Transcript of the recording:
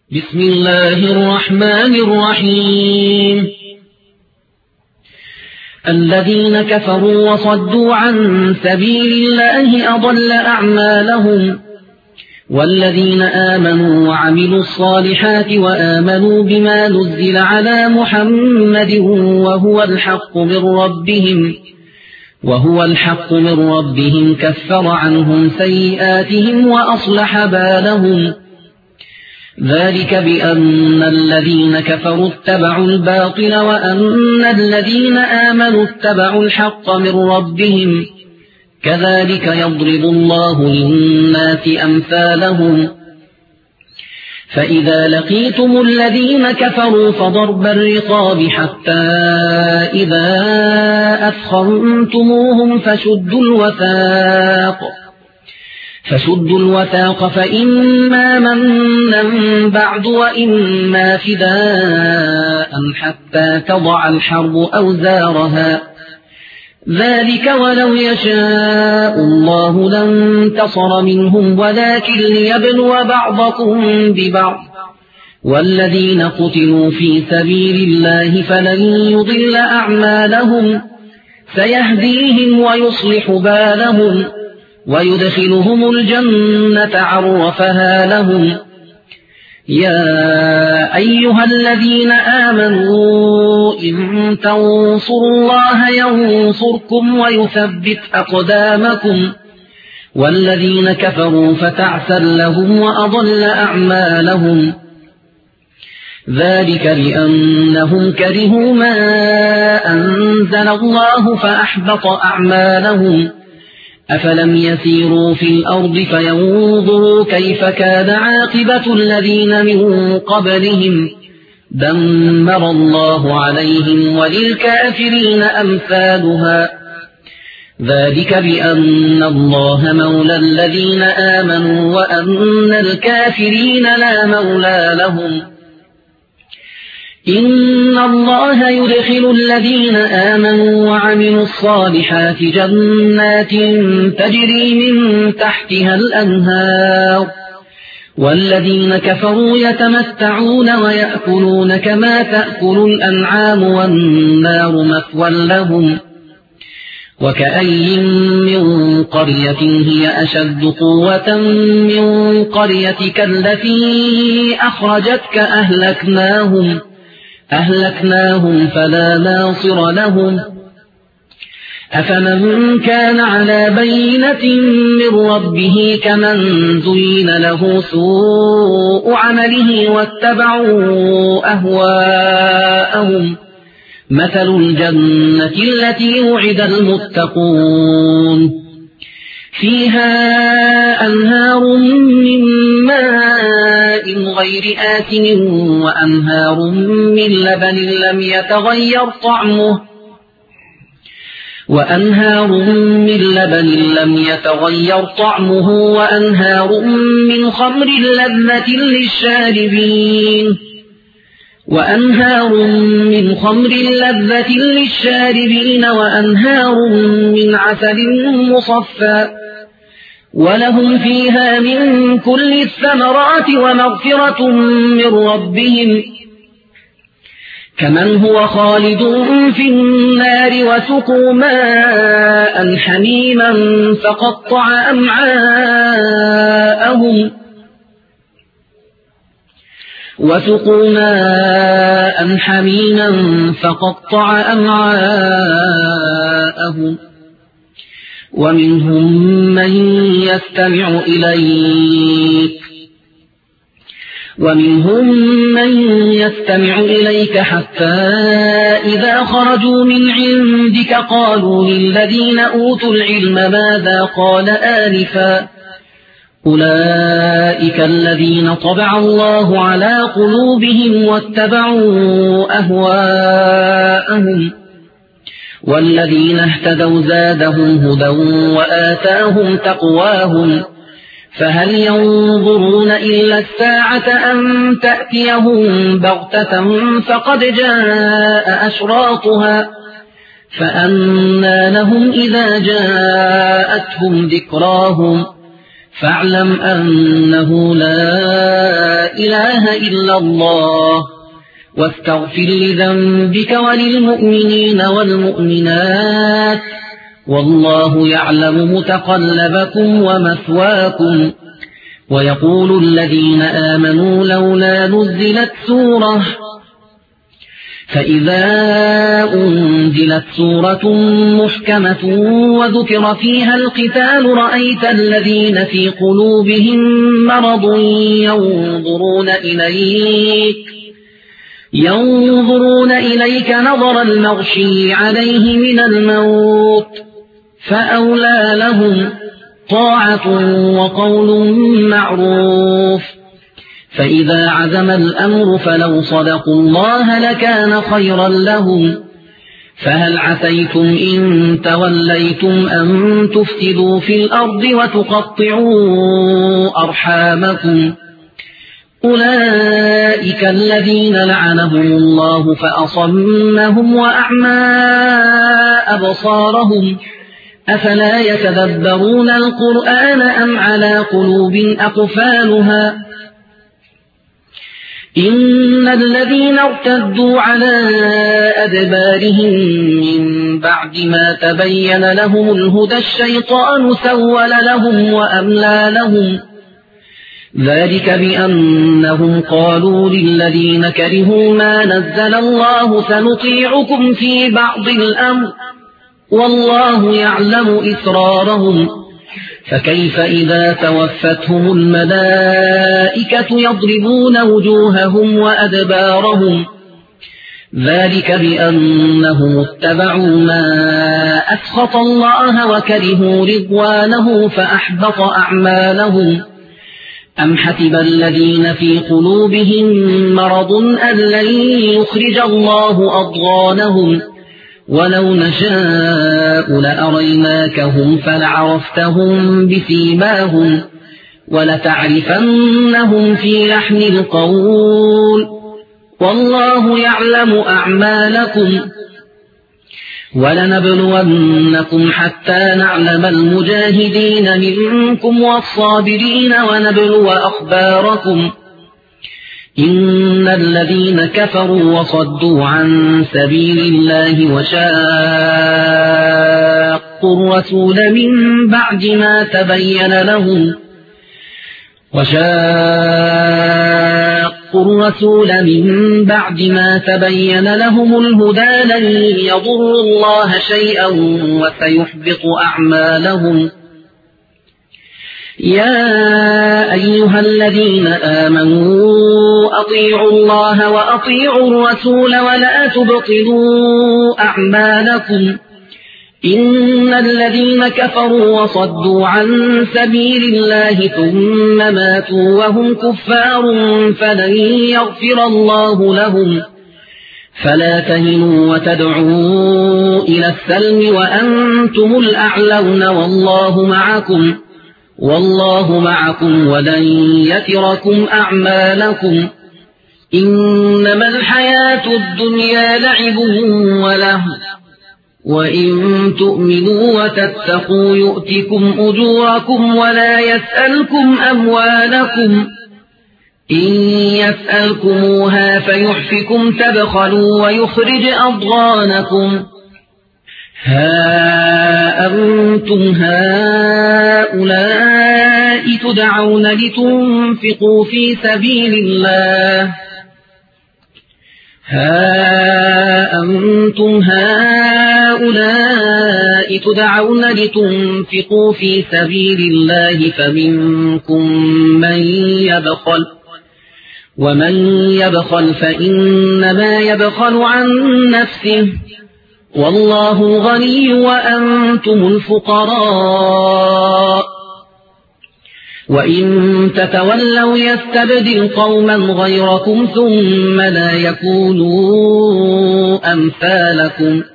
بسم الله الرحمن الرحيم. الذين كفروا وصدوا عن سبيل الله أضل أعمالهم، والذين آمنوا وعملوا الصالحات وآمنوا بما نزل على محمد وهو الحق من ربهم كفر عنهم سيئاتهم وأصلح بالهم. ذلك بأن الذين كفروا اتبعوا الباطل وأن الذين آمنوا اتبعوا الحق من ربهم، كذلك يضرب الله للناس أمثالهم. فإذا لقيتم الذين كفروا فضرب الرقاب حتى إذا أثخنتموهم فشدوا الوثاق فإما منا بعد وإما فداء حتى تضع الحرب أوزارها. ذلك ولو يشاء الله لانتصر منهم ولكن ليبلو بعضكم ببعض. والذين قتلوا في سبيل الله فلن يضل أعمالهم، سيهديهم ويصلح بالهم ويدخلهم الجنة عرفها لهم. يا أيها الذين آمنوا إن تنصروا الله ينصركم ويثبت أقدامكم، والذين كفروا فتعسا لهم وأضل أعمالهم. ذلك بأنهم كرهوا ما أنزل الله فأحبط أعمالهم. أفلم يسيروا في الأرض فينظروا كيف كان عاقبة الذين من قبلهم، دمر الله عليهم وللكافرين أمثالها. ذلك بأن الله مولى الذين آمنوا وأن الكافرين لا مولى لهم. إن الله يدخل الذين آمنوا وعملوا الصالحات جنات تجري من تحتها الأنهار، والذين كفروا يتمتعون ويأكلون كما تأكل الأنعام والنار مثوى لهم. وكأي من قرية هي أشد قوة من قريتك التي أخرجتك أهلكناهم فلا ناصر لهم. أفمن كان على بينة من ربه كمن زين له سوء عمله واتبعوا أهواءهم. مثل الجنة التي وعد المتقون، فيها أنهار من ماء غير آسن وأنهار من لبن لم يتغير طعمه وأنهار من خمر لذة للشاربين وأنهار من عسل مصفى، ولهم فيها من كل الثمرات ومغفرة من ربهم، كمن هو خالد في النار وسقوا ماء حميما فقطع أمعاءهم. ومنهم من يستمع إليك حتى إذا خرجوا من عندك قالوا للذين أوتوا العلم ماذا قال آنفا، أولئك الذين طبع الله على قلوبهم واتبعوا أهواءهم. والذين اهتدوا زادهم هدى وآتاهم تقواهم. فهل ينظرون إلا الساعة أن تأتيهم بغتة فقد جاء أشراطها، فأنى لهم إذا جاءتهم ذكراهم، فاعلم أنه لا إله إلا الله واستغفر لذنبك وللمؤمنين والمؤمنات والله يعلم متقلبكم ومثواكم. ويقول الذين آمنوا لولا نزلت سورة فإذا أنزلت سورة محكمة وذكر فيها القتال رأيت الذين في قلوبهم مرض ينظرون إليك نظر المغشي عليه من الموت فأولى لهم طاعة وقول معروف. فإذا عزم الأمر فلو صدقوا الله لكان خيرا لهم. فهل عسيتم إن توليتم أن تفسدوا في الأرض وتقطعوا أرحامكم؟ أولئك الذين لعنهم الله فأصمهم وأعمى أبصارهم أفلا يتدبرون القرآن أم على قلوب أقفالها؟ إن الذين ارتدوا على أدبارهم من بعد ما تبين لهم الهدى الشيطان سول لهم وأملى لهم ذلك بأنهم قالوا للذين كرهوا ما نزل الله سنطيعكم في بعض الأمر والله يعلم إسرارهم. فكيف إذا توفتهم الملائكة يضربون وجوههم وأدبارهم ذلك بأنهم اتبعوا ما أسخط الله وكرهوا رضوانه فأحبط أعمالهم. أم حسب الذين في قلوبهم مرض أن لن يخرج الله أضغانهم ولو نشاء لأريناكهم فلعرفتهم بسيماهم ولتعرفنهم في لحن القول والله يعلم أعمالكم. ولنبلونكم حتى نعلم المجاهدين منكم والصابرين ونبلو أخباركم. إن الذين كفروا وصدوا عن سبيل الله وشاقوا الرسول من بعد ما تبين لهم الهدى لن يضروا الله شيئا وسيحبط أعمالهم. يا أيها الذين آمنوا أطيعوا الله وأطيعوا الرسول ولا تبطلوا أعمالكم. إن الذين كفروا وصدوا عن سبيل الله ثم ماتوا وهم كفار فلن يغفر الله لهم. فلا تهنوا وتدعوا إلى السلم وأنتم الأعلون والله معكم ولن يتركم أعمالكم. إنما الحياة الدنيا لعب ولهو وإن تؤمنوا وتتقوا يؤتكم أجوركم ولا يسألكم أموالكم. إن يسألكموها فيحفكم تبخلوا ويخرج أضغانكم. ها أنتم هؤلاء تدعون لتنفقوا في سبيل الله فمنكم من يبخل ومن يبخل فإنما يبخل عن نفسه والله غني وأنتم الفقراء. وإن تتولوا يستبدل قوما غيركم ثم لا يكونوا أمثالكم.